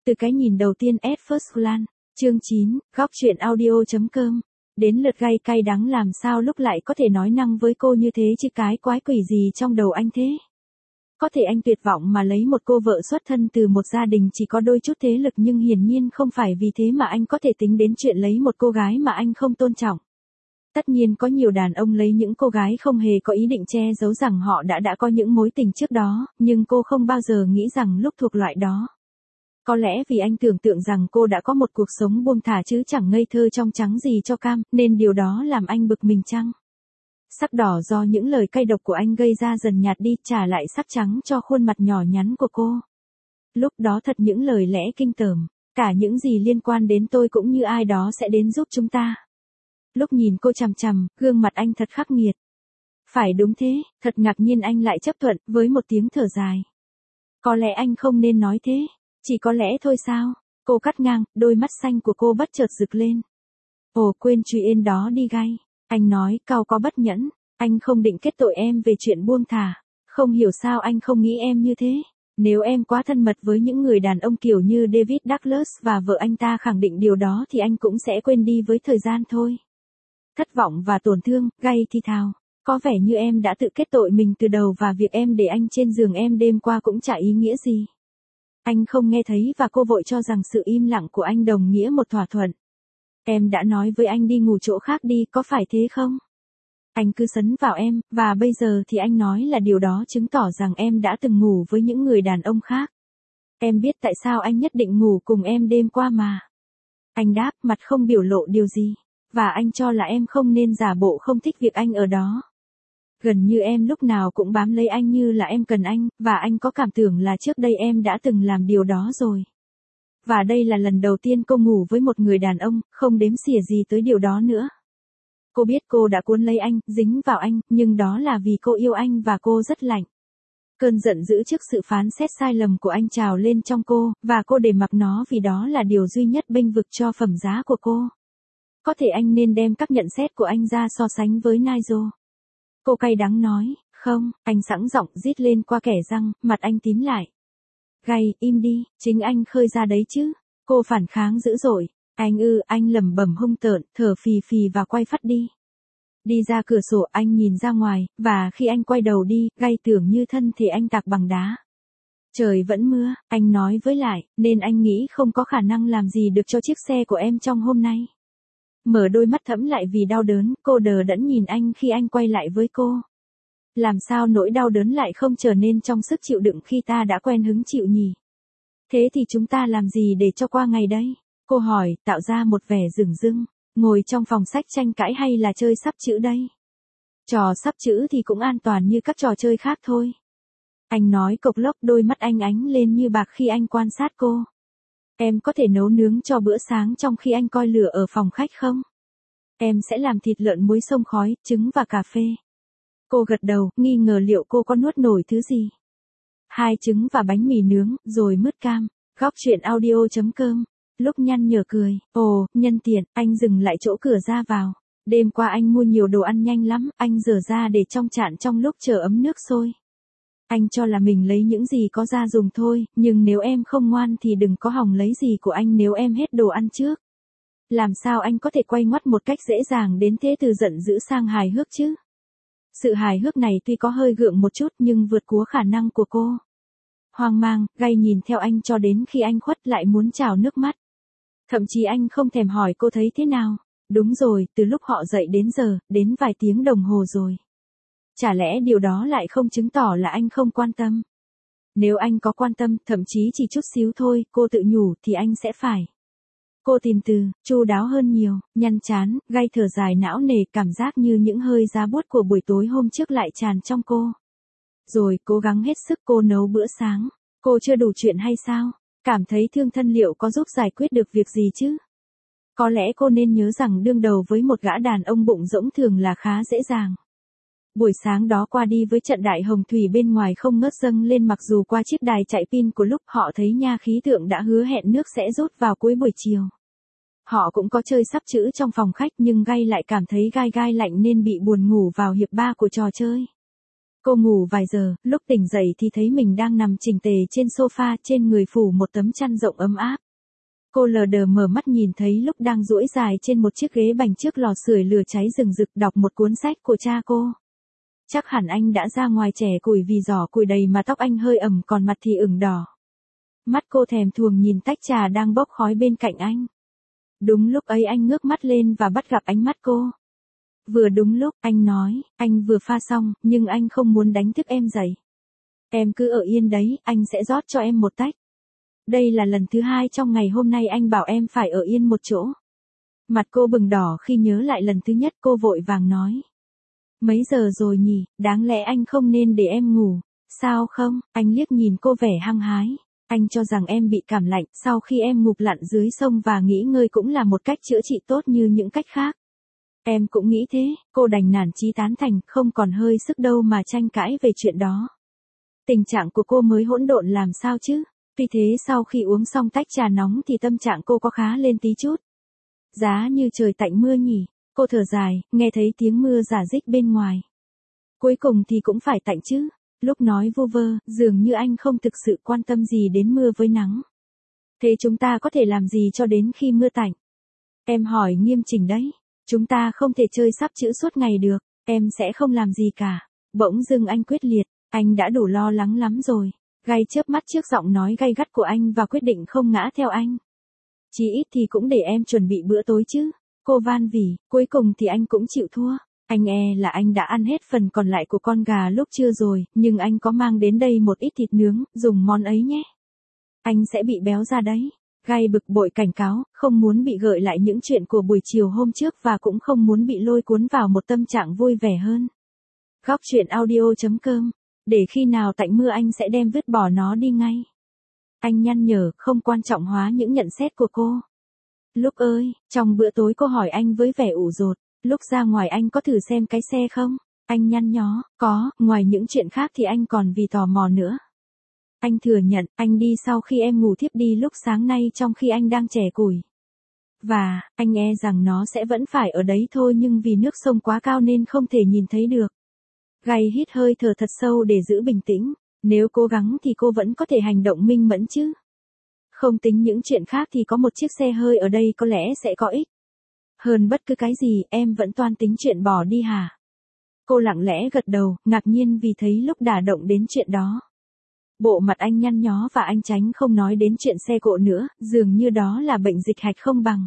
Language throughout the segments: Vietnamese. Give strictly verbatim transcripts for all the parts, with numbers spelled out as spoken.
Từ cái nhìn đầu tiên at first glance, chương chín, góc truyện audio chấm com. Đến lượt gay cay đắng làm sao lúc lại có thể nói năng với cô như thế chứ cái quái quỷ gì trong đầu anh thế. Có thể anh tuyệt vọng mà lấy một cô vợ xuất thân từ một gia đình chỉ có đôi chút thế lực nhưng hiển nhiên không phải vì thế mà anh có thể tính đến chuyện lấy một cô gái mà anh không tôn trọng. Tất nhiên có nhiều đàn ông lấy những cô gái không hề có ý định che giấu rằng họ đã đã có những mối tình trước đó, nhưng cô không bao giờ nghĩ rằng lúc thuộc loại đó. Có lẽ vì anh tưởng tượng rằng cô đã có một cuộc sống buông thả chứ chẳng ngây thơ trong trắng gì cho cam, nên điều đó làm anh bực mình chăng? Sắc đỏ do những lời cay độc của anh gây ra dần nhạt đi, trả lại sắc trắng cho khuôn mặt nhỏ nhắn của cô. Lúc đó thật những lời lẽ kinh tởm, cả những gì liên quan đến tôi cũng như ai đó sẽ đến giúp chúng ta. Lúc nhìn cô chằm chằm, gương mặt anh thật khắc nghiệt. Phải đúng thế, thật ngạc nhiên anh lại chấp thuận, với một tiếng thở dài. Có lẽ anh không nên nói thế, chỉ có lẽ thôi sao? Cô cắt ngang, đôi mắt xanh của cô bất chợt rực lên. Ồ quên chuyện đó đi gay. Anh nói, cau có bất nhẫn, anh không định kết tội em về chuyện buông thả. Không hiểu sao anh không nghĩ em như thế. Nếu em quá thân mật với những người đàn ông kiểu như David Douglas và vợ anh ta khẳng định điều đó thì anh cũng sẽ quên đi với thời gian thôi. Thất vọng và tổn thương, gay thì thào. Có vẻ như em đã tự kết tội mình từ đầu và việc em để anh trên giường em đêm qua cũng chả ý nghĩa gì. Anh không nghe thấy và cô vội cho rằng sự im lặng của anh đồng nghĩa một thỏa thuận. Em đã nói với anh đi ngủ chỗ khác đi, có phải thế không? Anh cứ sấn vào em, và bây giờ thì anh nói là điều đó chứng tỏ rằng em đã từng ngủ với những người đàn ông khác. Em biết tại sao anh nhất định ngủ cùng em đêm qua mà. Anh đáp, mặt không biểu lộ điều gì. Và anh cho là em không nên giả bộ không thích việc anh ở đó. Gần như em lúc nào cũng bám lấy anh như là em cần anh, và anh có cảm tưởng là trước đây em đã từng làm điều đó rồi. Và đây là lần đầu tiên cô ngủ với một người đàn ông, không đếm xỉa gì tới điều đó nữa. Cô biết cô đã cuốn lấy anh, dính vào anh, nhưng đó là vì cô yêu anh và cô rất lạnh. Cơn giận dữ trước sự phán xét sai lầm của anh trào lên trong cô, và cô để mặc nó vì đó là điều duy nhất bênh vực cho phẩm giá của cô. Có thể anh nên đem các nhận xét của anh ra so sánh với Nigel. Cô cay đắng nói, không, anh sẵn giọng rít lên qua kẻ răng, mặt anh tím lại. Gay, im đi, chính anh khơi ra đấy chứ. Cô phản kháng dữ dội. Anh ư, anh lẩm bẩm hung tợn, thở phì phì và quay phắt đi. Đi ra cửa sổ anh nhìn ra ngoài, và khi anh quay đầu đi, Gay tưởng như thân thể anh tạc bằng đá. Trời vẫn mưa, anh nói với lại, nên anh nghĩ không có khả năng làm gì được cho chiếc xe của em trong hôm nay. Mở đôi mắt thẫm lại vì đau đớn, cô đờ đẫn nhìn anh khi anh quay lại với cô. Làm sao nỗi đau đớn lại không trở nên trong sức chịu đựng khi ta đã quen hứng chịu nhỉ? Thế thì chúng ta làm gì để cho qua ngày đây? Cô hỏi, tạo ra một vẻ dửng dưng. Ngồi trong phòng sách tranh cãi hay là chơi sắp chữ đây? Trò sắp chữ thì cũng an toàn như các trò chơi khác thôi. Anh nói cộc lốc, đôi mắt anh ánh lên như bạc khi anh quan sát cô. Em có thể nấu nướng cho bữa sáng trong khi anh coi lửa ở phòng khách không? Em sẽ làm thịt lợn muối xông khói, trứng và cà phê. Cô gật đầu, nghi ngờ liệu cô có nuốt nổi thứ gì. Hai trứng và bánh mì nướng, rồi mứt cam. Góc truyện audio chấm com. Lúc nhăn nhở cười, ồ, nhân tiện, anh dừng lại chỗ cửa ra vào. Đêm qua anh mua nhiều đồ ăn nhanh lắm, anh rửa ra để trong chạn trong lúc chờ ấm nước sôi. Anh cho là mình lấy những gì có ra dùng thôi, nhưng nếu em không ngoan thì đừng có hòng lấy gì của anh nếu em hết đồ ăn trước. Làm sao anh có thể quay ngoắt một cách dễ dàng đến thế từ giận dữ sang hài hước chứ? Sự hài hước này tuy có hơi gượng một chút nhưng vượt quá khả năng của cô. Hoang mang, Gay nhìn theo anh cho đến khi anh khuất lại muốn trào nước mắt. Thậm chí anh không thèm hỏi cô thấy thế nào. Đúng rồi, từ lúc họ dậy đến giờ, đến vài tiếng đồng hồ rồi. Chả lẽ điều đó lại không chứng tỏ là anh không quan tâm? Nếu anh có quan tâm, thậm chí chỉ chút xíu thôi, cô tự nhủ, thì anh sẽ phải. Cô tìm từ, chu đáo hơn nhiều, nhăn chán, Gay thở dài não nề, cảm giác như những hơi giá buốt của buổi tối hôm trước lại tràn trong cô. Rồi, cố gắng hết sức cô nấu bữa sáng. Cô chưa đủ chuyện hay sao? Cảm thấy thương thân liệu có giúp giải quyết được việc gì chứ? Có lẽ cô nên nhớ rằng đương đầu với một gã đàn ông bụng rỗng thường là khá dễ dàng. Buổi sáng đó qua đi với trận đại hồng thủy bên ngoài không ngớt dâng lên, mặc dù qua chiếc đài chạy pin của lúc họ thấy nha khí tượng đã hứa hẹn nước sẽ rút vào cuối buổi chiều. Họ cũng có chơi sắp chữ trong phòng khách nhưng Gay lại cảm thấy gai gai lạnh nên bị buồn ngủ vào hiệp ba của trò chơi. Cô ngủ vài giờ, lúc tỉnh dậy thì thấy mình đang nằm chỉnh tề trên sofa, trên người phủ một tấm chăn rộng ấm áp. Cô lờ đờ mở mắt nhìn thấy lúc đang duỗi dài trên một chiếc ghế bành trước lò sưởi lửa cháy rừng rực đọc một cuốn sách của cha cô. Chắc hẳn anh đã ra ngoài chẻ củi vì giỏ củi đầy mà tóc anh hơi ẩm còn mặt thì ửng đỏ. Mắt cô thèm thuồng nhìn tách trà đang bốc khói bên cạnh anh. Đúng lúc ấy anh ngước mắt lên và bắt gặp ánh mắt cô. Vừa đúng lúc, anh nói, anh vừa pha xong, nhưng anh không muốn đánh thức em dậy. Em cứ ở yên đấy, anh sẽ rót cho em một tách. Đây là lần thứ hai trong ngày hôm nay anh bảo em phải ở yên một chỗ. Mặt cô bừng đỏ khi nhớ lại lần thứ nhất, cô vội vàng nói. Mấy giờ rồi nhỉ, đáng lẽ anh không nên để em ngủ. Sao không, anh liếc nhìn cô vẻ hăng hái. Anh cho rằng em bị cảm lạnh, sau khi em ngụp lặn dưới sông và nghỉ ngơi cũng là một cách chữa trị tốt như những cách khác. Em cũng nghĩ thế, cô đành nản chí tán thành, không còn hơi sức đâu mà tranh cãi về chuyện đó. Tình trạng của cô mới hỗn độn làm sao chứ? Tuy thế sau khi uống xong tách trà nóng thì tâm trạng cô có khá lên tí chút. Giá như trời tạnh mưa nhỉ, cô thở dài, nghe thấy tiếng mưa rả rích bên ngoài. Cuối cùng thì cũng phải tạnh chứ. Lúc nói vu vơ, dường như anh không thực sự quan tâm gì đến mưa với nắng. Thế chúng ta có thể làm gì cho đến khi mưa tạnh? Em hỏi nghiêm chỉnh đấy. Chúng ta không thể chơi sắp chữ suốt ngày được, em sẽ không làm gì cả. Bỗng dưng anh quyết liệt, anh đã đủ lo lắng lắm rồi. Gay chớp mắt trước giọng nói gay gắt của anh và quyết định không ngã theo anh. Chí ít thì cũng để em chuẩn bị bữa tối chứ. Cô van vỉ, cuối cùng thì anh cũng chịu thua. Anh e là anh đã ăn hết phần còn lại của con gà lúc trưa rồi, nhưng anh có mang đến đây một ít thịt nướng, dùng món ấy nhé. Anh sẽ bị béo ra đấy. Gay bực bội cảnh cáo, không muốn bị gợi lại những chuyện của buổi chiều hôm trước và cũng không muốn bị lôi cuốn vào một tâm trạng vui vẻ hơn. Góc truyện audio chấm com. Để khi nào tạnh mưa anh sẽ đem vứt bỏ nó đi ngay. Anh nhăn nhở, không quan trọng hóa những nhận xét của cô. Lúc ơi, trong bữa tối cô hỏi anh với vẻ ủ rột. Lúc ra ngoài anh có thử xem cái xe không? Anh nhăn nhó, có, ngoài những chuyện khác thì anh còn vì tò mò nữa. Anh thừa nhận, anh đi sau khi em ngủ thiếp đi lúc sáng nay trong khi anh đang chẻ củi. Và, anh e rằng nó sẽ vẫn phải ở đấy thôi nhưng vì nước sông quá cao nên không thể nhìn thấy được. Gay hít hơi thở thật sâu để giữ bình tĩnh, nếu cố gắng thì cô vẫn có thể hành động minh mẫn chứ. Không tính những chuyện khác thì có một chiếc xe hơi ở đây có lẽ sẽ có ích. Hơn bất cứ cái gì, em vẫn toan tính chuyện bỏ đi hả? Cô lặng lẽ gật đầu, ngạc nhiên vì thấy lúc đả động đến chuyện đó. Bộ mặt anh nhăn nhó và anh tránh không nói đến chuyện xe cộ nữa, dường như đó là bệnh dịch hạch không bằng.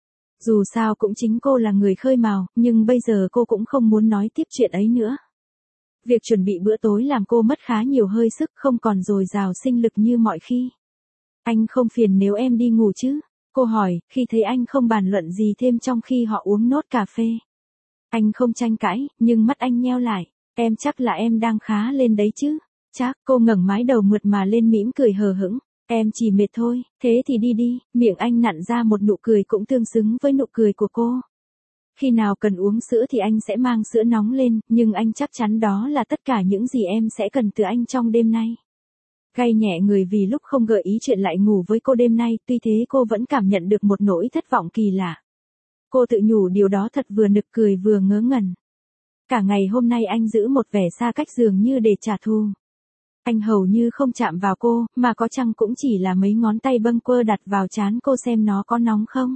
Dù sao cũng chính cô là người khơi mào, nhưng bây giờ cô cũng không muốn nói tiếp chuyện ấy nữa. Việc chuẩn bị bữa tối làm cô mất khá nhiều hơi sức, không còn dồi dào sinh lực như mọi khi. Anh không phiền nếu em đi ngủ chứ? Cô hỏi, khi thấy anh không bàn luận gì thêm trong khi họ uống nốt cà phê. Anh không tranh cãi, nhưng mắt anh nheo lại. Em chắc là em đang khá lên đấy chứ? Chắc, cô ngẩng mái đầu mượt mà lên mỉm cười hờ hững. Em chỉ mệt thôi, thế thì đi đi. Miệng anh nặn ra một nụ cười cũng tương xứng với nụ cười của cô. Khi nào cần uống sữa thì anh sẽ mang sữa nóng lên, nhưng anh chắc chắn đó là tất cả những gì em sẽ cần từ anh trong đêm nay. Gay nhẹ người vì lúc không gợi ý chuyện lại ngủ với cô đêm nay, tuy thế cô vẫn cảm nhận được một nỗi thất vọng kỳ lạ. Cô tự nhủ điều đó thật vừa nực cười vừa ngớ ngẩn. Cả ngày hôm nay anh giữ một vẻ xa cách dường như để trả thù. Anh hầu như không chạm vào cô, mà có chăng cũng chỉ là mấy ngón tay bâng quơ đặt vào trán cô xem nó có nóng không.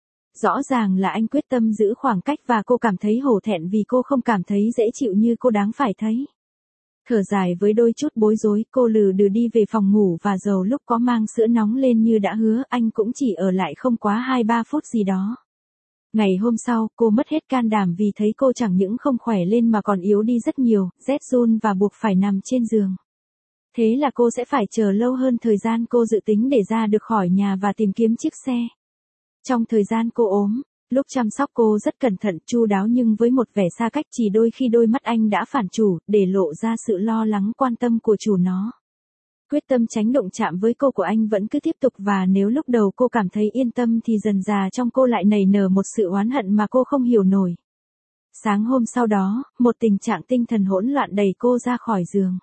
Rõ ràng là anh quyết tâm giữ khoảng cách và cô cảm thấy hổ thẹn vì cô không cảm thấy dễ chịu như cô đáng phải thấy. Thở dài với đôi chút bối rối, cô lừ đừ đi về phòng ngủ và dầu lúc có mang sữa nóng lên như đã hứa, anh cũng chỉ ở lại không quá hai ba phút gì đó. Ngày hôm sau, cô mất hết can đảm vì thấy cô chẳng những không khỏe lên mà còn yếu đi rất nhiều, rét run và buộc phải nằm trên giường. Thế là cô sẽ phải chờ lâu hơn thời gian cô dự tính để ra được khỏi nhà và tìm kiếm chiếc xe. Trong thời gian cô ốm, lúc chăm sóc cô rất cẩn thận, chu đáo nhưng với một vẻ xa cách chỉ đôi khi đôi mắt anh đã phản chủ, để lộ ra sự lo lắng quan tâm của chủ nó. Quyết tâm tránh động chạm với cô của anh vẫn cứ tiếp tục và nếu lúc đầu cô cảm thấy yên tâm thì dần dà trong cô lại nảy nở một sự oán hận mà cô không hiểu nổi. Sáng hôm sau đó, một tình trạng tinh thần hỗn loạn đẩy cô ra khỏi giường.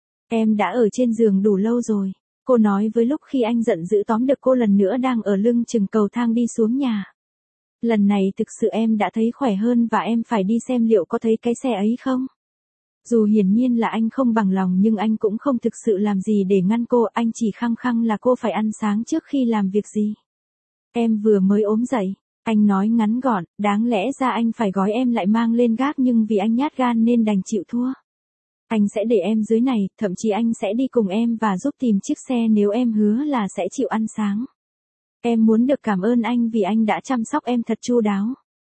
Em đã ở trên giường đủ lâu rồi, cô nói với lúc khi anh giận dữ tóm được cô lần nữa đang ở lưng chừng cầu thang đi xuống nhà. Lần này thực sự em đã thấy khỏe hơn và em phải đi xem liệu có thấy cái xe ấy không. Dù hiển nhiên là anh không bằng lòng nhưng anh cũng không thực sự làm gì để ngăn cô, anh chỉ khăng khăng là cô phải ăn sáng trước khi làm việc gì. Em vừa mới ốm dậy, anh nói ngắn gọn, đáng lẽ ra anh phải gói em lại mang lên gác nhưng vì anh nhát gan nên đành chịu thua. Anh sẽ để em dưới này, thậm chí anh sẽ đi cùng em và giúp tìm chiếc xe nếu em hứa là sẽ chịu ăn sáng. Em muốn được cảm ơn anh vì anh đã chăm sóc em thật chu đáo.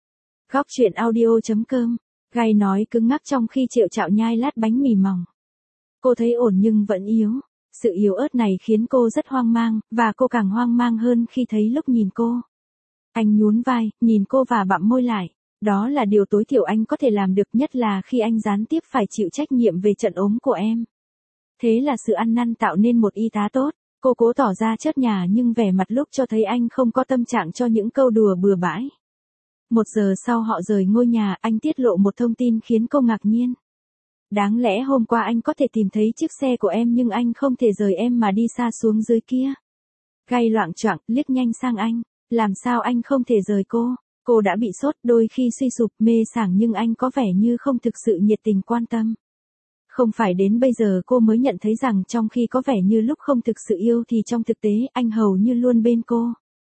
Góc truyện audio chấm com. Gai nói cứng ngắc trong khi Triệu Trạo nhai lát bánh mì mỏng. Cô thấy ổn nhưng vẫn yếu. Sự yếu ớt này khiến cô rất hoang mang, và cô càng hoang mang hơn khi thấy lúc nhìn cô. Anh nhún vai, nhìn cô và bặm môi lại. Đó là điều tối thiểu anh có thể làm được, nhất là khi anh gián tiếp phải chịu trách nhiệm về trận ốm của em. Thế là sự ăn năn tạo nên một y tá tốt. Cô cố tỏ ra chớt nhà nhưng vẻ mặt lúc cho thấy anh không có tâm trạng cho những câu đùa bừa bãi. Một giờ sau họ rời ngôi nhà, anh tiết lộ một thông tin khiến cô ngạc nhiên. Đáng lẽ hôm qua anh có thể tìm thấy chiếc xe của em nhưng anh không thể rời em mà đi xa xuống dưới kia. Gai loạng choạng, liếc nhanh sang anh. Làm sao anh không thể rời cô? Cô đã bị sốt, đôi khi suy sụp, mê sảng nhưng anh có vẻ như không thực sự nhiệt tình quan tâm. Không phải đến bây giờ cô mới nhận thấy rằng trong khi có vẻ như lúc không thực sự yêu thì trong thực tế anh hầu như luôn bên cô.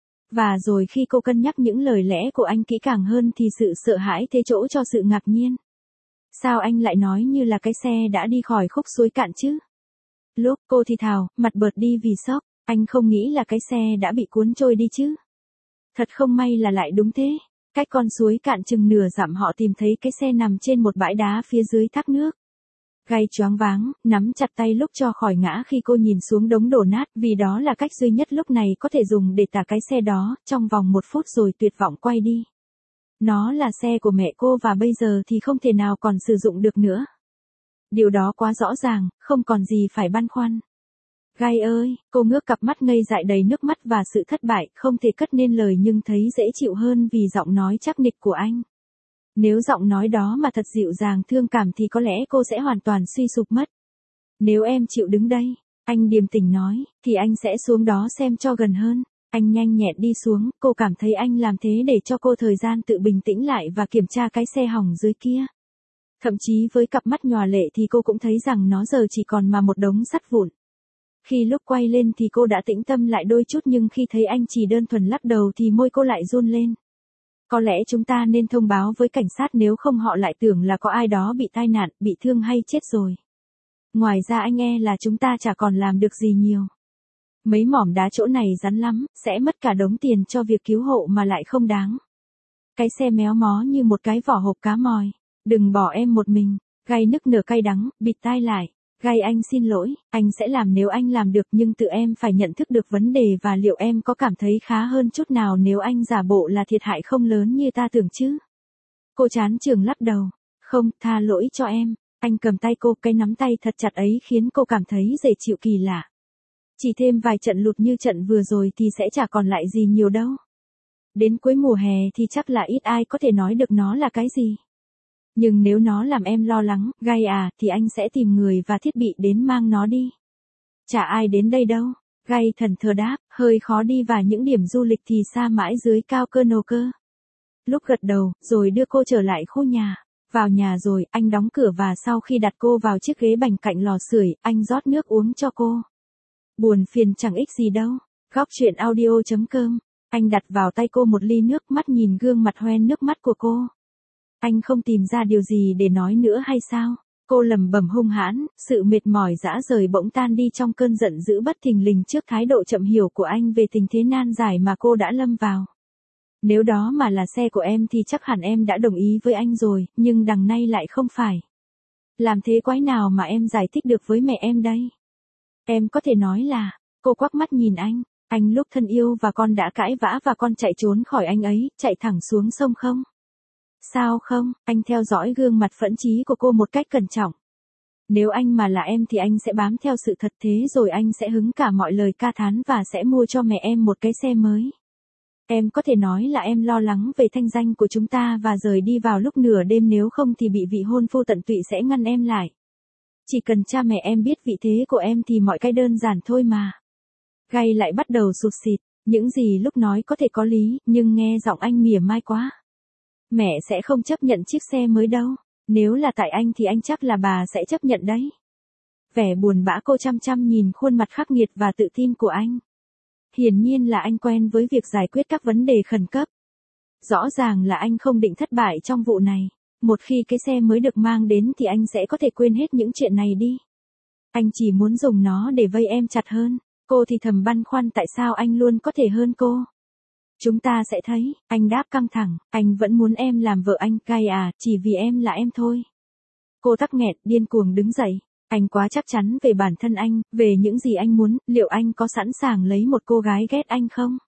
Và rồi khi cô cân nhắc những lời lẽ của anh kỹ càng hơn thì sự sợ hãi thế chỗ cho sự ngạc nhiên. Sao anh lại nói như là cái xe đã đi khỏi khúc suối cạn chứ? Lúc cô thì thào, mặt bợt đi vì sốc, anh không nghĩ là cái xe đã bị cuốn trôi đi chứ? Thật không may là lại đúng thế. Cách con suối cạn chừng nửa dặm họ tìm thấy cái xe nằm trên một bãi đá phía dưới thác nước. Gai choáng váng, nắm chặt tay lúc cho khỏi ngã khi cô nhìn xuống đống đổ nát, vì đó là cách duy nhất lúc này có thể dùng để tả cái xe đó, trong vòng một phút rồi tuyệt vọng quay đi. Nó là xe của mẹ cô và bây giờ thì không thể nào còn sử dụng được nữa. Điều đó quá rõ ràng, không còn gì phải băn khoăn. Gai ơi, cô ngước cặp mắt ngây dại đầy nước mắt và sự thất bại, không thể cất nên lời nhưng thấy dễ chịu hơn vì giọng nói chắc nịch của anh. Nếu giọng nói đó mà thật dịu dàng thương cảm thì có lẽ cô sẽ hoàn toàn suy sụp mất. Nếu em chịu đứng đây, anh điềm tĩnh nói, thì anh sẽ xuống đó xem cho gần hơn. Anh nhanh nhẹn đi xuống, cô cảm thấy anh làm thế để cho cô thời gian tự bình tĩnh lại và kiểm tra cái xe hỏng dưới kia. Thậm chí với cặp mắt nhòa lệ thì cô cũng thấy rằng nó giờ chỉ còn mà một đống sắt vụn. Khi lúc quay lên thì cô đã tĩnh tâm lại đôi chút nhưng khi thấy anh chỉ đơn thuần lắc đầu thì môi cô lại run lên. Có lẽ chúng ta nên thông báo với cảnh sát nếu không họ lại tưởng là có ai đó bị tai nạn, bị thương hay chết rồi. Ngoài ra anh e là chúng ta chả còn làm được gì nhiều. Mấy mỏm đá chỗ này rắn lắm, sẽ mất cả đống tiền cho việc cứu hộ mà lại không đáng. Cái xe méo mó như một cái vỏ hộp cá mòi. Đừng bỏ em một mình. Gai nức nở cay đắng, bịt tai lại. Gai anh xin lỗi, anh sẽ làm nếu anh làm được nhưng tự em phải nhận thức được vấn đề và liệu em có cảm thấy khá hơn chút nào nếu anh giả bộ là thiệt hại không lớn như ta tưởng chứ? Cô chán chường lắc đầu. Không, tha lỗi cho em. Anh cầm tay cô, cái nắm tay thật chặt ấy khiến cô cảm thấy dễ chịu kỳ lạ. Chỉ thêm vài trận lụt như trận vừa rồi thì sẽ chả còn lại gì nhiều đâu. Đến cuối mùa hè thì chắc là ít ai có thể nói được nó là cái gì. Nhưng nếu nó làm em lo lắng, Gai à, thì anh sẽ tìm người và thiết bị đến mang nó đi. Chả ai đến đây đâu. Gai thần thờ đáp, hơi khó đi và những điểm du lịch thì xa mãi dưới cao cơ nô cơ. Lúc gật đầu, rồi đưa cô trở lại khu nhà. Vào nhà rồi, anh đóng cửa và sau khi đặt cô vào chiếc ghế bành cạnh lò sưởi, anh rót nước uống cho cô. Buồn phiền chẳng ích gì đâu. Góc truyện audio chấm com. Anh đặt vào tay cô một ly nước, mắt nhìn gương mặt hoen nước mắt của cô. Anh không tìm ra điều gì để nói nữa hay sao? Cô lẩm bẩm hung hãn, sự mệt mỏi rã rời bỗng tan đi trong cơn giận dữ bất thình lình trước thái độ chậm hiểu của anh về tình thế nan giải mà cô đã lâm vào. Nếu đó mà là xe của em thì chắc hẳn em đã đồng ý với anh rồi, nhưng đằng nay lại không phải. Làm thế quái nào mà em giải thích được với mẹ em đây? Em có thể nói là, cô quắc mắt nhìn anh, anh lúc thân yêu và con đã cãi vã và con chạy trốn khỏi anh ấy, chạy thẳng xuống sông không? Sao không? Anh theo dõi gương mặt phẫn chí của cô một cách cẩn trọng. Nếu anh mà là em thì anh sẽ bám theo sự thật, thế rồi anh sẽ hứng cả mọi lời ca thán và sẽ mua cho mẹ em một cái xe mới. Em có thể nói là em lo lắng về thanh danh của chúng ta và rời đi vào lúc nửa đêm, nếu không thì bị vị hôn phu tận tụy sẽ ngăn em lại. Chỉ cần cha mẹ em biết vị thế của em thì mọi cái đơn giản thôi mà. Gai lại bắt đầu sụt sịt, những gì lúc nói có thể có lý, nhưng nghe giọng anh mỉa mai quá. Mẹ sẽ không chấp nhận chiếc xe mới đâu. Nếu là tại anh thì anh chắc là bà sẽ chấp nhận đấy. Vẻ buồn bã cô chăm chăm nhìn khuôn mặt khắc nghiệt và tự tin của anh. Hiển nhiên là anh quen với việc giải quyết các vấn đề khẩn cấp. Rõ ràng là anh không định thất bại trong vụ này. Một khi cái xe mới được mang đến thì anh sẽ có thể quên hết những chuyện này đi. Anh chỉ muốn dùng nó để vây em chặt hơn. Cô thì thầm băn khoăn tại sao anh luôn có thể hơn cô. Chúng ta sẽ thấy, anh đáp căng thẳng, anh vẫn muốn em làm vợ anh, cay à, chỉ vì em là em thôi. Cô tắc nghẹn, điên cuồng đứng dậy. Anh quá chắc chắn về bản thân anh, về những gì anh muốn, liệu anh có sẵn sàng lấy một cô gái ghét anh không?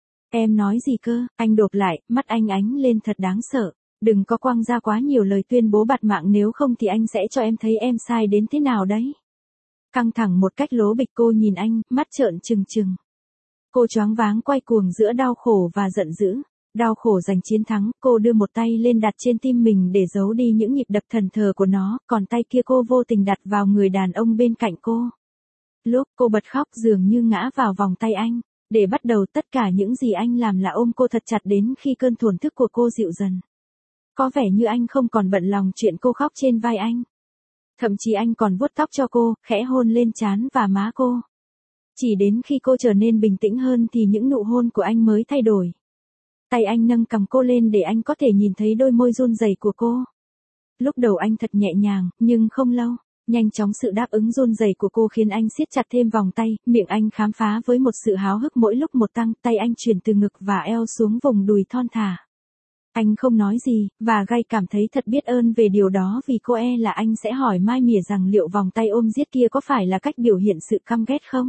Em nói gì cơ? Anh đột lại, mắt anh ánh lên thật đáng sợ. Đừng có quăng ra quá nhiều lời tuyên bố bạt mạng, nếu không thì anh sẽ cho em thấy em sai đến thế nào đấy. Căng thẳng một cách lố bịch, cô nhìn anh, mắt trợn trừng trừng. Cô choáng váng quay cuồng giữa đau khổ và giận dữ. Đau khổ giành chiến thắng, cô đưa một tay lên đặt trên tim mình để giấu đi những nhịp đập thần thờ của nó, còn tay kia cô vô tình đặt vào người đàn ông bên cạnh cô. Lúc cô bật khóc dường như ngã vào vòng tay anh. Để bắt đầu tất cả những gì anh làm là ôm cô thật chặt đến khi cơn thổn thức của cô dịu dần. Có vẻ như anh không còn bận lòng chuyện cô khóc trên vai anh. Thậm chí anh còn vuốt tóc cho cô, khẽ hôn lên trán và má cô. Chỉ đến khi cô trở nên bình tĩnh hơn thì những nụ hôn của anh mới thay đổi. Tay anh nâng cằm cô lên để anh có thể nhìn thấy đôi môi run rẩy của cô. Lúc đầu anh thật nhẹ nhàng, nhưng không lâu. Nhanh chóng sự đáp ứng run rẩy của cô khiến anh siết chặt thêm vòng tay, miệng anh khám phá với một sự háo hức mỗi lúc một tăng, tay anh chuyển từ ngực và eo xuống vùng đùi thon thả. Anh không nói gì, và Gai cảm thấy thật biết ơn về điều đó vì cô e là anh sẽ hỏi mai mỉa rằng liệu vòng tay ôm giết kia có phải là cách biểu hiện sự căm ghét không?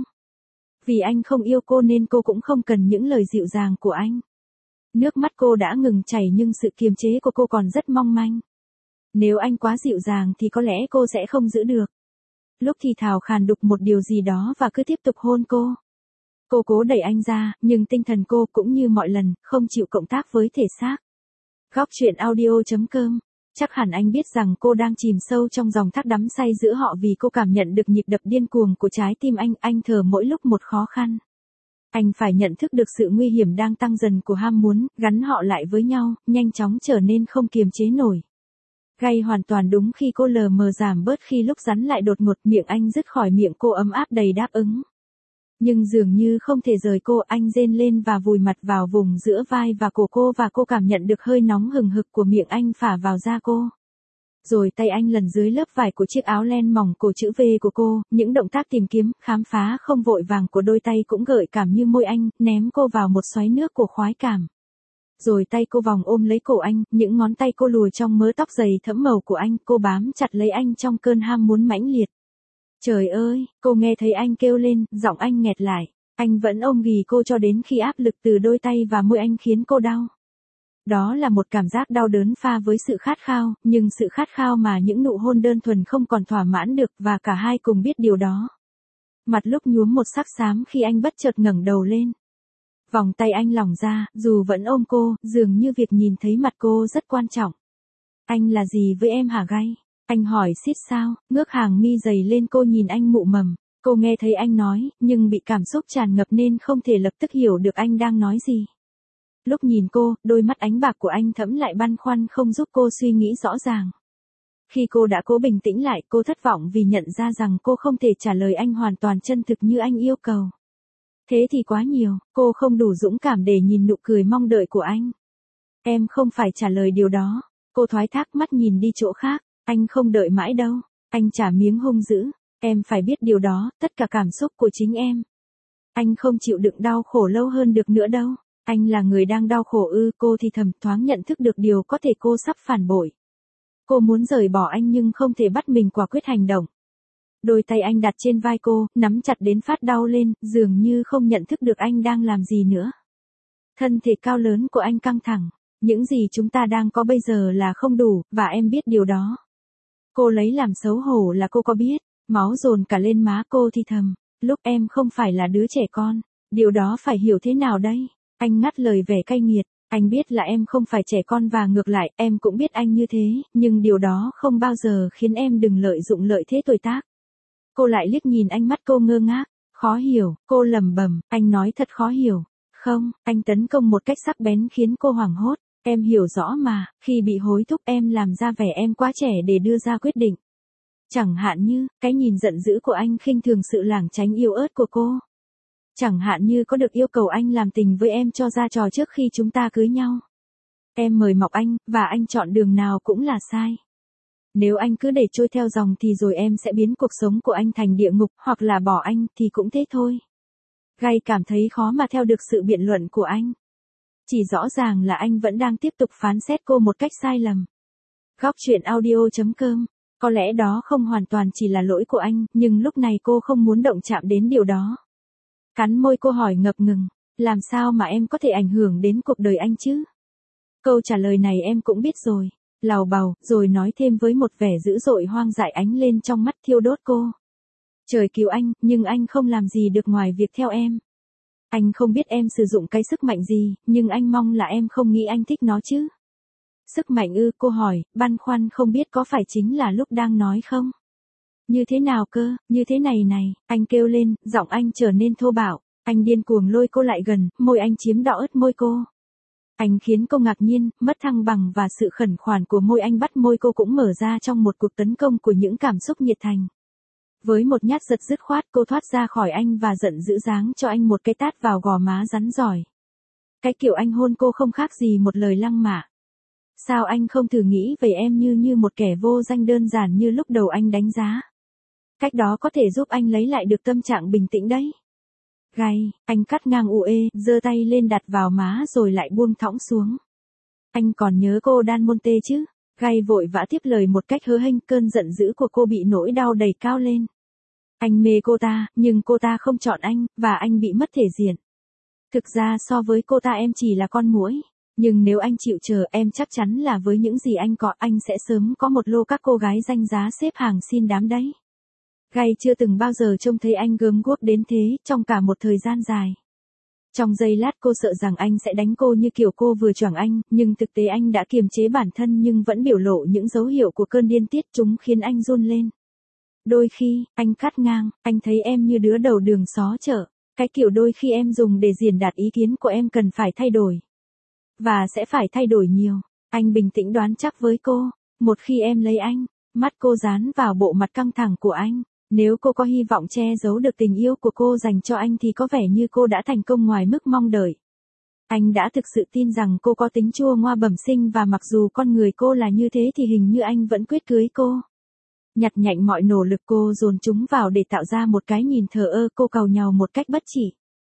Vì anh không yêu cô nên cô cũng không cần những lời dịu dàng của anh. Nước mắt cô đã ngừng chảy nhưng sự kiềm chế của cô còn rất mong manh. Nếu anh quá dịu dàng thì có lẽ cô sẽ không giữ được. Lúc thì thào khàn đục một điều gì đó và cứ tiếp tục hôn cô. Cô cố đẩy anh ra, nhưng tinh thần cô cũng như mọi lần, không chịu cộng tác với thể xác. Góc truyện audio chấm com. Chắc hẳn anh biết rằng cô đang chìm sâu trong dòng thác đắm say giữa họ vì cô cảm nhận được nhịp đập điên cuồng của trái tim anh, anh thở mỗi lúc một khó khăn. Anh phải nhận thức được sự nguy hiểm đang tăng dần của ham muốn, gắn họ lại với nhau, nhanh chóng trở nên không kiềm chế nổi. Gai hoàn toàn đúng khi cô lờ mờ giảm bớt khi lúc rắn lại đột ngột, miệng anh dứt khỏi miệng cô ấm áp đầy đáp ứng. Nhưng dường như không thể rời cô, anh rên lên và vùi mặt vào vùng giữa vai và cổ cô và cô cảm nhận được hơi nóng hừng hực của miệng anh phả vào da cô. Rồi tay anh lần dưới lớp vải của chiếc áo len mỏng cổ chữ V của cô, những động tác tìm kiếm, khám phá không vội vàng của đôi tay cũng gợi cảm như môi anh, ném cô vào một xoáy nước của khoái cảm. Rồi tay cô vòng ôm lấy cổ anh, những ngón tay cô lùi trong mớ tóc dày thẫm màu của anh, cô bám chặt lấy anh trong cơn ham muốn mãnh liệt. Trời ơi, cô nghe thấy anh kêu lên, giọng anh nghẹt lại. Anh vẫn ôm ghì cô cho đến khi áp lực từ đôi tay và môi anh khiến cô đau. Đó là một cảm giác đau đớn pha với sự khát khao, nhưng sự khát khao mà những nụ hôn đơn thuần không còn thỏa mãn được và cả hai cùng biết điều đó. Mặt lúc nhuốm một sắc xám khi anh bất chợt ngẩng đầu lên. Vòng tay anh lỏng ra, dù vẫn ôm cô, dường như việc nhìn thấy mặt cô rất quan trọng. Anh là gì với em hả Gai? Anh hỏi xít sao, ngước hàng mi dày lên, cô nhìn anh mụ mầm. Cô nghe thấy anh nói, nhưng bị cảm xúc tràn ngập nên không thể lập tức hiểu được anh đang nói gì. Lúc nhìn cô, đôi mắt ánh bạc của anh thẫm lại băn khoăn không giúp cô suy nghĩ rõ ràng. Khi cô đã cố bình tĩnh lại, cô thất vọng vì nhận ra rằng cô không thể trả lời anh hoàn toàn chân thực như anh yêu cầu. Thế thì quá nhiều, cô không đủ dũng cảm để nhìn nụ cười mong đợi của anh. Em không phải trả lời điều đó. Cô thoái thác mắt nhìn đi chỗ khác. Anh không đợi mãi đâu. Anh trả miếng hung dữ. Em phải biết điều đó, tất cả cảm xúc của chính em. Anh không chịu đựng đau khổ lâu hơn được nữa đâu. Anh là người đang đau khổ ư? Cô thì thầm thoáng nhận thức được điều có thể cô sắp phản bội. Cô muốn rời bỏ anh nhưng không thể bắt mình quả quyết hành động. Đôi tay anh đặt trên vai cô, nắm chặt đến phát đau lên, dường như không nhận thức được anh đang làm gì nữa. Thân thể cao lớn của anh căng thẳng. Những gì chúng ta đang có bây giờ là không đủ, và em biết điều đó. Cô lấy làm xấu hổ là cô có biết. Máu dồn cả lên má cô thì thầm. Lúc em không phải là đứa trẻ con. Điều đó phải hiểu thế nào đây? Anh ngắt lời vẻ cay nghiệt. Anh biết là em không phải trẻ con và ngược lại, em cũng biết anh như thế, nhưng điều đó không bao giờ khiến em đừng lợi dụng lợi thế tuổi tác. Cô lại liếc nhìn anh, mắt cô ngơ ngác. Khó hiểu, cô lẩm bẩm, anh nói thật khó hiểu. Không, anh tấn công một cách sắc bén khiến cô hoảng hốt. Em hiểu rõ mà, khi bị hối thúc em làm ra vẻ em quá trẻ để đưa ra quyết định. Chẳng hạn như, cái nhìn giận dữ của anh khinh thường sự lảng tránh yếu ớt của cô. Chẳng hạn như có được yêu cầu anh làm tình với em cho ra trò trước khi chúng ta cưới nhau. Em mời mọc anh, và anh chọn đường nào cũng là sai. Nếu anh cứ để trôi theo dòng thì rồi em sẽ biến cuộc sống của anh thành địa ngục, hoặc là bỏ anh thì cũng thế thôi. Gay cảm thấy khó mà theo được sự biện luận của anh. Chỉ rõ ràng là anh vẫn đang tiếp tục phán xét cô một cách sai lầm. Góc truyện audio chấm com. Có lẽ đó không hoàn toàn chỉ là lỗi của anh, nhưng lúc này cô không muốn động chạm đến điều đó. Cắn môi cô hỏi ngập ngừng, làm sao mà em có thể ảnh hưởng đến cuộc đời anh chứ? Câu trả lời này em cũng biết rồi, lào bào, rồi nói thêm với một vẻ dữ dội hoang dại ánh lên trong mắt thiêu đốt cô. Trời cứu anh, nhưng anh không làm gì được ngoài việc theo em. Anh không biết em sử dụng cái sức mạnh gì, nhưng anh mong là em không nghĩ anh thích nó chứ. Sức mạnh ư, cô hỏi, băn khoăn không biết có phải chính là lúc đang nói không? Như thế nào cơ, như thế này này, anh kêu lên, giọng anh trở nên thô bạo, anh điên cuồng lôi cô lại gần, môi anh chiếm đỏ ướt môi cô. Anh khiến cô ngạc nhiên, mất thăng bằng và sự khẩn khoản của môi anh bắt môi cô cũng mở ra trong một cuộc tấn công của những cảm xúc nhiệt thành. Với một nhát giật dứt khoát cô thoát ra khỏi anh và giận dữ giáng cho anh một cái tát vào gò má rắn giỏi. Cái kiểu anh hôn cô không khác gì một lời lăng mạ. Sao anh không thử nghĩ về em như như một kẻ vô danh đơn giản như lúc đầu anh đánh giá? Cách đó có thể giúp anh lấy lại được tâm trạng bình tĩnh đấy. Gay, anh cắt ngang u ê, giơ tay lên đặt vào má rồi lại buông thõng xuống. Anh còn nhớ cô Dan Monte chứ? Gay vội vã tiếp lời một cách hớ hênh, cơn giận dữ của cô bị nỗi đau đầy cao lên. Anh mê cô ta, nhưng cô ta không chọn anh, và anh bị mất thể diện. Thực ra so với cô ta em chỉ là con muỗi. Nhưng nếu anh chịu chờ em chắc chắn là với những gì anh có anh sẽ sớm có một lô các cô gái danh giá xếp hàng xin đám đấy. Gay chưa từng bao giờ trông thấy anh gớm guốc đến thế trong cả một thời gian dài. Trong giây lát cô sợ rằng anh sẽ đánh cô như kiểu cô vừa choảng anh, nhưng thực tế anh đã kiềm chế bản thân nhưng vẫn biểu lộ những dấu hiệu của cơn điên tiết, chúng khiến anh run lên. Đôi khi, anh cắt ngang, anh thấy em như đứa đầu đường xó chợ, cái kiểu đôi khi em dùng để diễn đạt ý kiến của em cần phải thay đổi. Và sẽ phải thay đổi nhiều. Anh bình tĩnh đoán chắc với cô, một khi em lấy anh, mắt cô dán vào bộ mặt căng thẳng của anh. Nếu cô có hy vọng che giấu được tình yêu của cô dành cho anh thì có vẻ như cô đã thành công ngoài mức mong đợi. Anh đã thực sự tin rằng cô có tính chua ngoa bẩm sinh và mặc dù con người cô là như thế thì hình như anh vẫn quyết cưới cô. Nhặt nhạnh mọi nỗ lực cô dồn chúng vào để tạo ra một cái nhìn thờ ơ, cô càu nhàu một cách bất chỉ.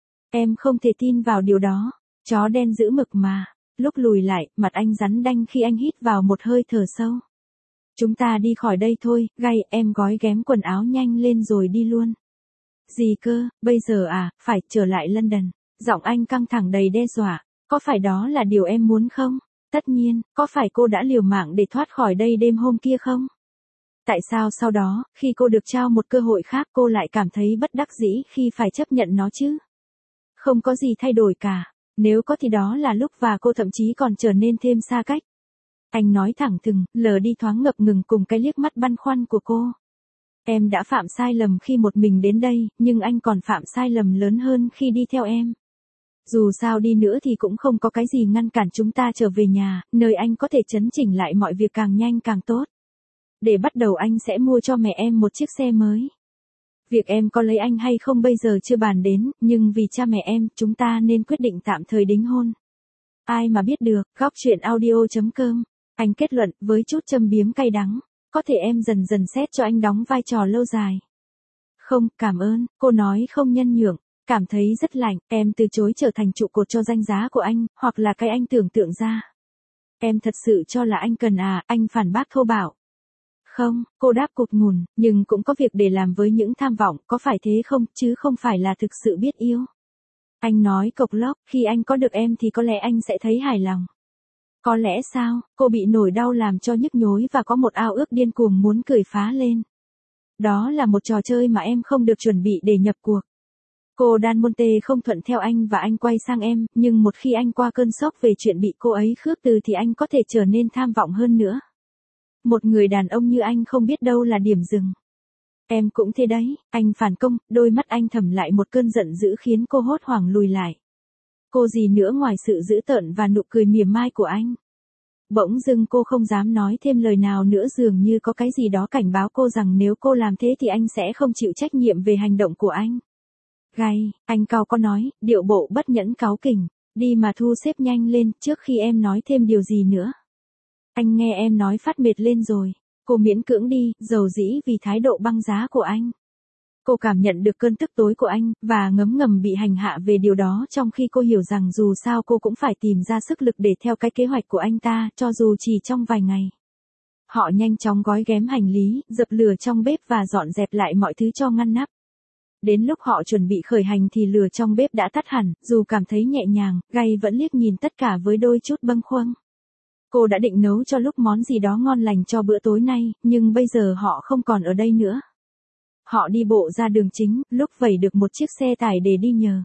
Em không thể tin vào điều đó. Chó đen giữ mực mà. Lúc lùi lại, mặt anh rắn đanh khi anh hít vào một hơi thở sâu. Chúng ta đi khỏi đây thôi, Gay, em gói ghém quần áo nhanh lên rồi đi luôn. Gì cơ, bây giờ à, phải trở lại London. Giọng anh căng thẳng đầy đe dọa. Có phải đó là điều em muốn không? Tất nhiên, có phải cô đã liều mạng để thoát khỏi đây đêm hôm kia không? Tại sao sau đó, khi cô được trao một cơ hội khác cô lại cảm thấy bất đắc dĩ khi phải chấp nhận nó chứ? Không có gì thay đổi cả. Nếu có thì đó là lúc và cô thậm chí còn trở nên thêm xa cách. Anh nói thẳng thừng, lờ đi thoáng ngập ngừng cùng cái liếc mắt băn khoăn của cô. Em đã phạm sai lầm khi một mình đến đây, nhưng anh còn phạm sai lầm lớn hơn khi đi theo em. Dù sao đi nữa thì cũng không có cái gì ngăn cản chúng ta trở về nhà, nơi anh có thể chấn chỉnh lại mọi việc càng nhanh càng tốt. Để bắt đầu anh sẽ mua cho mẹ em một chiếc xe mới. Việc em có lấy anh hay không bây giờ chưa bàn đến, nhưng vì cha mẹ em, chúng ta nên quyết định tạm thời đính hôn. Ai mà biết được, góc truyện audio chấm com. Anh kết luận, với chút châm biếm cay đắng. Có thể em dần dần xét cho anh đóng vai trò lâu dài. Không, cảm ơn, cô nói không nhân nhượng. Cảm thấy rất lạnh, em từ chối trở thành trụ cột cho danh giá của anh, hoặc là cái anh tưởng tượng ra. Em thật sự cho là anh cần à, anh phản bác thô bạo. Không, cô đáp cục ngùn, nhưng cũng có việc để làm với những tham vọng, có phải thế không, chứ không phải là thực sự biết yêu. Anh nói cộc lốc, khi anh có được em thì có lẽ anh sẽ thấy hài lòng. Có lẽ sao, cô bị nỗi đau làm cho nhức nhối và có một ao ước điên cuồng muốn cười phá lên. Đó là một trò chơi mà em không được chuẩn bị để nhập cuộc. Cô Dan Monte không thuận theo anh và anh quay sang em, nhưng một khi anh qua cơn sốc về chuyện bị cô ấy khước từ thì anh có thể trở nên tham vọng hơn nữa. Một người đàn ông như anh không biết đâu là điểm dừng. Em cũng thế đấy, anh phản công, đôi mắt anh thầm lại một cơn giận dữ khiến cô hốt hoảng lùi lại. Cô gì nữa ngoài sự dữ tợn và nụ cười mỉa mai của anh. Bỗng dưng cô không dám nói thêm lời nào nữa, dường như có cái gì đó cảnh báo cô rằng nếu cô làm thế thì anh sẽ không chịu trách nhiệm về hành động của anh. Gay, anh cau có nói, điệu bộ bất nhẫn cáu kỉnh, đi mà thu xếp nhanh lên trước khi em nói thêm điều gì nữa. Anh nghe em nói phát mệt lên rồi. Cô miễn cưỡng đi, dầu dĩ vì thái độ băng giá của anh. Cô cảm nhận được cơn tức tối của anh, và ngấm ngầm bị hành hạ về điều đó, trong khi cô hiểu rằng dù sao cô cũng phải tìm ra sức lực để theo cái kế hoạch của anh ta, cho dù chỉ trong vài ngày. Họ nhanh chóng gói ghém hành lý, dập lửa trong bếp và dọn dẹp lại mọi thứ cho ngăn nắp. Đến lúc họ chuẩn bị khởi hành thì lửa trong bếp đã tắt hẳn, dù cảm thấy nhẹ nhàng, Gay vẫn liếc nhìn tất cả với đôi chút bâng khuâng. Cô đã định nấu cho lúc món gì đó ngon lành cho bữa tối nay, nhưng bây giờ họ không còn ở đây nữa. Họ đi bộ ra đường chính, lúc vẩy được một chiếc xe tải để đi nhờ.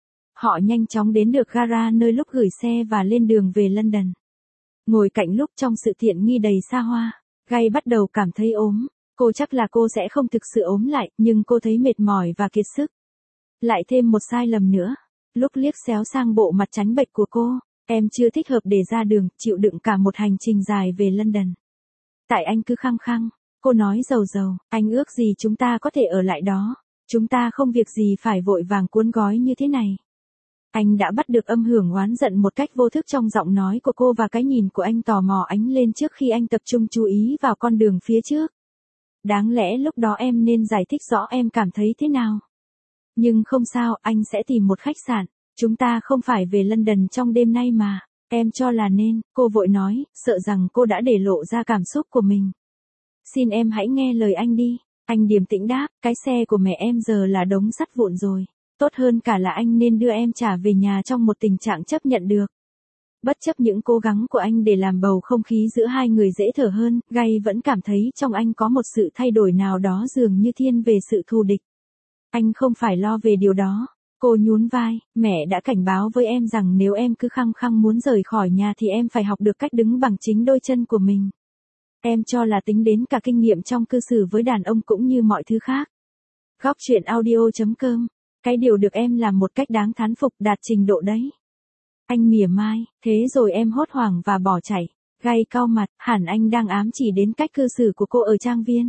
Họ nhanh chóng đến được gara nơi lúc gửi xe và lên đường về London. Ngồi cạnh lúc trong sự tiện nghi đầy xa hoa, Gay bắt đầu cảm thấy ốm. Cô chắc là cô sẽ không thực sự ốm lại, nhưng cô thấy mệt mỏi và kiệt sức. Lại thêm một sai lầm nữa. Lúc liếc xéo sang bộ mặt trắng bệch của cô, em chưa thích hợp để ra đường, chịu đựng cả một hành trình dài về London. Tại anh cứ khăng khăng, cô nói dầu dầu, anh ước gì chúng ta có thể ở lại đó. Chúng ta không việc gì phải vội vàng cuốn gói như thế này. Anh đã bắt được âm hưởng oán giận một cách vô thức trong giọng nói của cô và cái nhìn của anh tò mò ánh lên trước khi anh tập trung chú ý vào con đường phía trước. Đáng lẽ lúc đó em nên giải thích rõ em cảm thấy thế nào. Nhưng không sao, anh sẽ tìm một khách sạn. Chúng ta không phải về London trong đêm nay mà. Em cho là nên, cô vội nói, sợ rằng cô đã để lộ ra cảm xúc của mình. Xin em hãy nghe lời anh đi. Anh điềm tĩnh đáp, cái xe của mẹ em giờ là đống sắt vụn rồi. Tốt hơn cả là anh nên đưa em trả về nhà trong một tình trạng chấp nhận được. Bất chấp những cố gắng của anh để làm bầu không khí giữa hai người dễ thở hơn, Gay vẫn cảm thấy trong anh có một sự thay đổi nào đó dường như thiên về sự thù địch. Anh không phải lo về điều đó. Cô nhún vai, mẹ đã cảnh báo với em rằng nếu em cứ khăng khăng muốn rời khỏi nhà thì em phải học được cách đứng bằng chính đôi chân của mình. Em cho là tính đến cả kinh nghiệm trong cư xử với đàn ông cũng như mọi thứ khác. Góc truyện audio chấm com. Cái điều được em làm một cách đáng thán phục, đạt trình độ đấy. Anh mỉa mai, thế rồi em hốt hoảng và bỏ chạy. Gay cau mặt, hẳn anh đang ám chỉ đến cách cư xử của cô ở trang viên.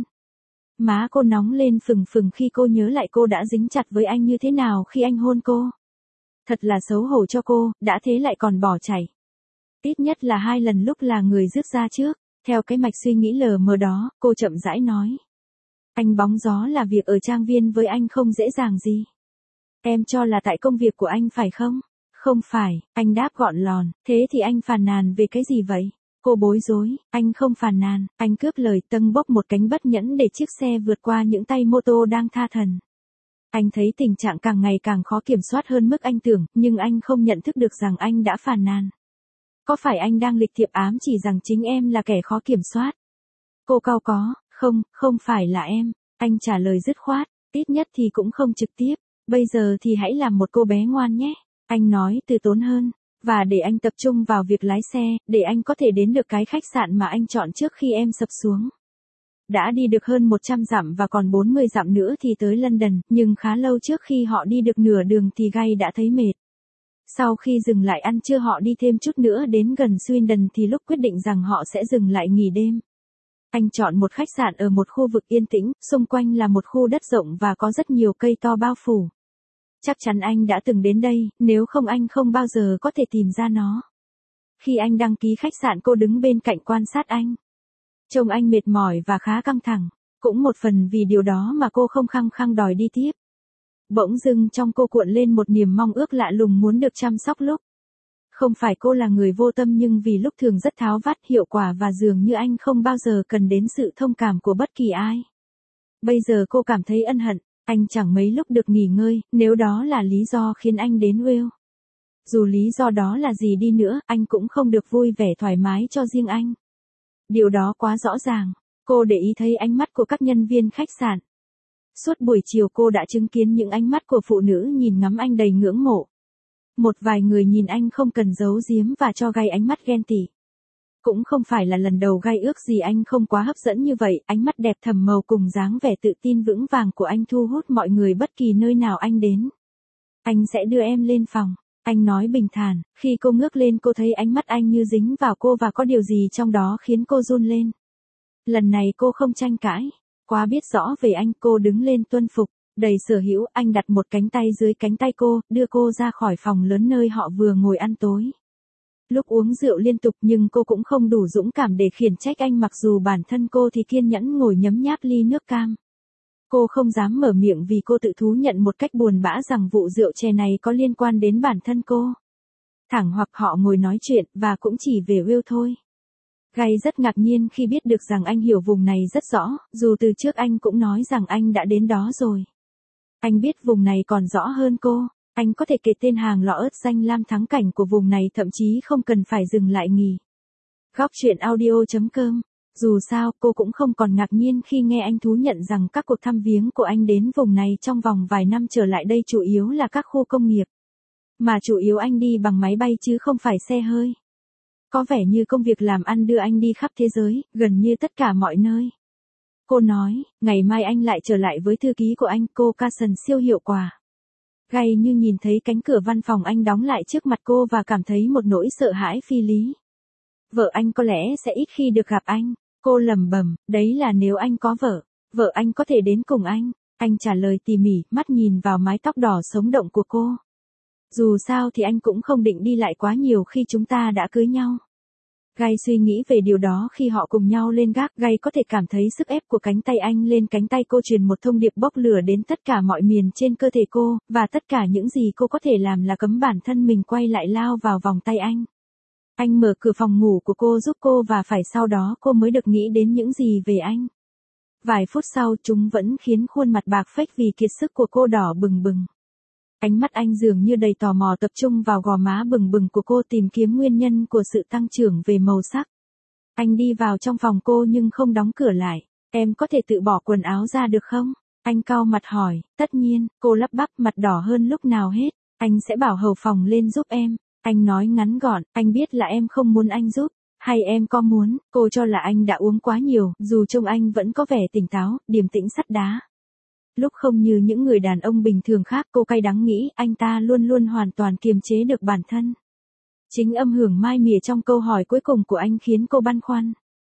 Má cô nóng lên phừng phừng khi cô nhớ lại cô đã dính chặt với anh như thế nào khi anh hôn cô. Thật là xấu hổ cho cô, đã thế lại còn bỏ chạy. Ít nhất là hai lần lúc là người rước ra trước. Theo cái mạch suy nghĩ lờ mờ đó, cô chậm rãi nói. Anh bóng gió là việc ở trang viên với anh không dễ dàng gì. Em cho là tại công việc của anh phải không? Không phải, anh đáp gọn lòn, thế thì anh phàn nàn về cái gì vậy? Cô bối rối, anh không phàn nàn, anh cướp lời tâng bốc một cánh bất nhẫn để chiếc xe vượt qua những tay mô tô đang tha thần. Anh thấy tình trạng càng ngày càng khó kiểm soát hơn mức anh tưởng, nhưng anh không nhận thức được rằng anh đã phàn nàn. Có phải anh đang lịch thiệp ám chỉ rằng chính em là kẻ khó kiểm soát? Cô cau có, không, không phải là em, anh trả lời dứt khoát, ít nhất thì cũng không trực tiếp, bây giờ thì hãy làm một cô bé ngoan nhé, anh nói từ tốn hơn, và để anh tập trung vào việc lái xe, để anh có thể đến được cái khách sạn mà anh chọn trước khi em sập xuống. Đã đi được hơn một trăm dặm và còn bốn mươi dặm nữa thì tới London, nhưng khá lâu trước khi họ đi được nửa đường thì Gay đã thấy mệt. Sau khi dừng lại ăn trưa họ đi thêm chút nữa đến gần Swindon thì lúc quyết định rằng họ sẽ dừng lại nghỉ đêm. Anh chọn một khách sạn ở một khu vực yên tĩnh, xung quanh là một khu đất rộng và có rất nhiều cây to bao phủ. Chắc chắn anh đã từng đến đây, nếu không anh không bao giờ có thể tìm ra nó. Khi anh đăng ký khách sạn cô đứng bên cạnh quan sát anh. Trông anh mệt mỏi và khá căng thẳng, cũng một phần vì điều đó mà cô không khăng khăng đòi đi tiếp. Bỗng dưng trong cô cuộn lên một niềm mong ước lạ lùng muốn được chăm sóc lúc. Không phải cô là người vô tâm nhưng vì lúc thường rất tháo vát hiệu quả và dường như anh không bao giờ cần đến sự thông cảm của bất kỳ ai. Bây giờ cô cảm thấy ân hận, anh chẳng mấy lúc được nghỉ ngơi, nếu đó là lý do khiến anh đến Wales. Dù lý do đó là gì đi nữa, anh cũng không được vui vẻ thoải mái cho riêng anh. Điều đó quá rõ ràng, cô để ý thấy ánh mắt của các nhân viên khách sạn. Suốt buổi chiều cô đã chứng kiến những ánh mắt của phụ nữ nhìn ngắm anh đầy ngưỡng mộ. Một vài người nhìn anh không cần giấu giếm và cho Gay ánh mắt ghen tị. Cũng không phải là lần đầu Gay ước gì anh không quá hấp dẫn như vậy, ánh mắt đẹp thầm màu cùng dáng vẻ tự tin vững vàng của anh thu hút mọi người bất kỳ nơi nào anh đến. Anh sẽ đưa em lên phòng. Anh nói bình thản, khi cô ngước lên cô thấy ánh mắt anh như dính vào cô và có điều gì trong đó khiến cô run lên. Lần này cô không tranh cãi, quá biết rõ về anh, cô đứng lên tuân phục, đầy sở hữu. Anh đặt một cánh tay dưới cánh tay cô, đưa cô ra khỏi phòng lớn nơi họ vừa ngồi ăn tối. Lúc uống rượu liên tục nhưng cô cũng không đủ dũng cảm để khiển trách anh, mặc dù bản thân cô thì kiên nhẫn ngồi nhấm nháp ly nước cam. Cô không dám mở miệng vì cô tự thú nhận một cách buồn bã rằng vụ rượu chè này có liên quan đến bản thân cô. Thẳng hoặc họ ngồi nói chuyện và cũng chỉ về Will thôi. Gay rất ngạc nhiên khi biết được rằng anh hiểu vùng này rất rõ, dù từ trước anh cũng nói rằng anh đã đến đó rồi. Anh biết vùng này còn rõ hơn cô, anh có thể kể tên hàng lọ ớt danh lam thắng cảnh của vùng này, thậm chí không cần phải dừng lại nghỉ. Góc truyện audio chấm com. Dù sao, cô cũng không còn ngạc nhiên khi nghe anh thú nhận rằng các cuộc thăm viếng của anh đến vùng này trong vòng vài năm trở lại đây chủ yếu là các khu công nghiệp. Mà chủ yếu anh đi bằng máy bay chứ không phải xe hơi. Có vẻ như công việc làm ăn đưa anh đi khắp thế giới, gần như tất cả mọi nơi. Cô nói, ngày mai anh lại trở lại với thư ký của anh, cô Carson siêu hiệu quả. Gay như nhìn thấy cánh cửa văn phòng anh đóng lại trước mặt cô và cảm thấy một nỗi sợ hãi phi lý. Vợ anh có lẽ sẽ ít khi được gặp anh. Cô lẩm bẩm, đấy là nếu anh có vợ, vợ anh có thể đến cùng anh. Anh trả lời tỉ mỉ, mắt nhìn vào mái tóc đỏ sống động của cô. Dù sao thì anh cũng không định đi lại quá nhiều khi chúng ta đã cưới nhau. Gay suy nghĩ về điều đó khi họ cùng nhau lên gác. Gay có thể cảm thấy sức ép của cánh tay anh lên cánh tay cô truyền một thông điệp bốc lửa đến tất cả mọi miền trên cơ thể cô, và tất cả những gì cô có thể làm là cấm bản thân mình quay lại lao vào vòng tay anh. Anh mở cửa phòng ngủ của cô giúp cô và phải sau đó cô mới được nghĩ đến những gì về anh. Vài phút sau chúng vẫn khiến khuôn mặt bạc phách vì kiệt sức của cô đỏ bừng bừng. Ánh mắt anh dường như đầy tò mò tập trung vào gò má bừng bừng của cô, tìm kiếm nguyên nhân của sự tăng trưởng về màu sắc. Anh đi vào trong phòng cô nhưng không đóng cửa lại. Em có thể tự bỏ quần áo ra được không? Anh cau mặt hỏi. Tất nhiên, cô lắp bắp, mặt đỏ hơn lúc nào hết. Anh sẽ bảo hầu phòng lên giúp em. Anh nói ngắn gọn, anh biết là em không muốn anh giúp. Hay em có muốn? Cô cho là anh đã uống quá nhiều, dù trông anh vẫn có vẻ tỉnh táo, điềm tĩnh sắt đá. Lúc không như những người đàn ông bình thường khác, cô cay đắng nghĩ anh ta luôn luôn hoàn toàn kiềm chế được bản thân. Chính âm hưởng mai mỉa trong câu hỏi cuối cùng của anh khiến cô băn khoăn.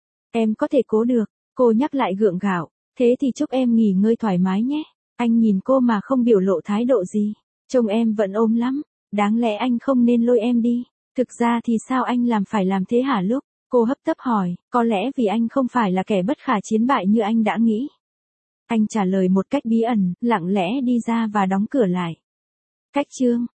Em có thể cố được, cô nhắc lại gượng gạo, thế thì chúc em nghỉ ngơi thoải mái nhé. Anh nhìn cô mà không biểu lộ thái độ gì. Trông em vẫn ốm lắm, đáng lẽ anh không nên lôi em đi. Thực ra thì sao anh làm phải làm thế hả lúc? Cô hấp tấp hỏi, có lẽ vì anh không phải là kẻ bất khả chiến bại như anh đã nghĩ. Anh trả lời một cách bí ẩn, lặng lẽ đi ra và đóng cửa lại. Cách chương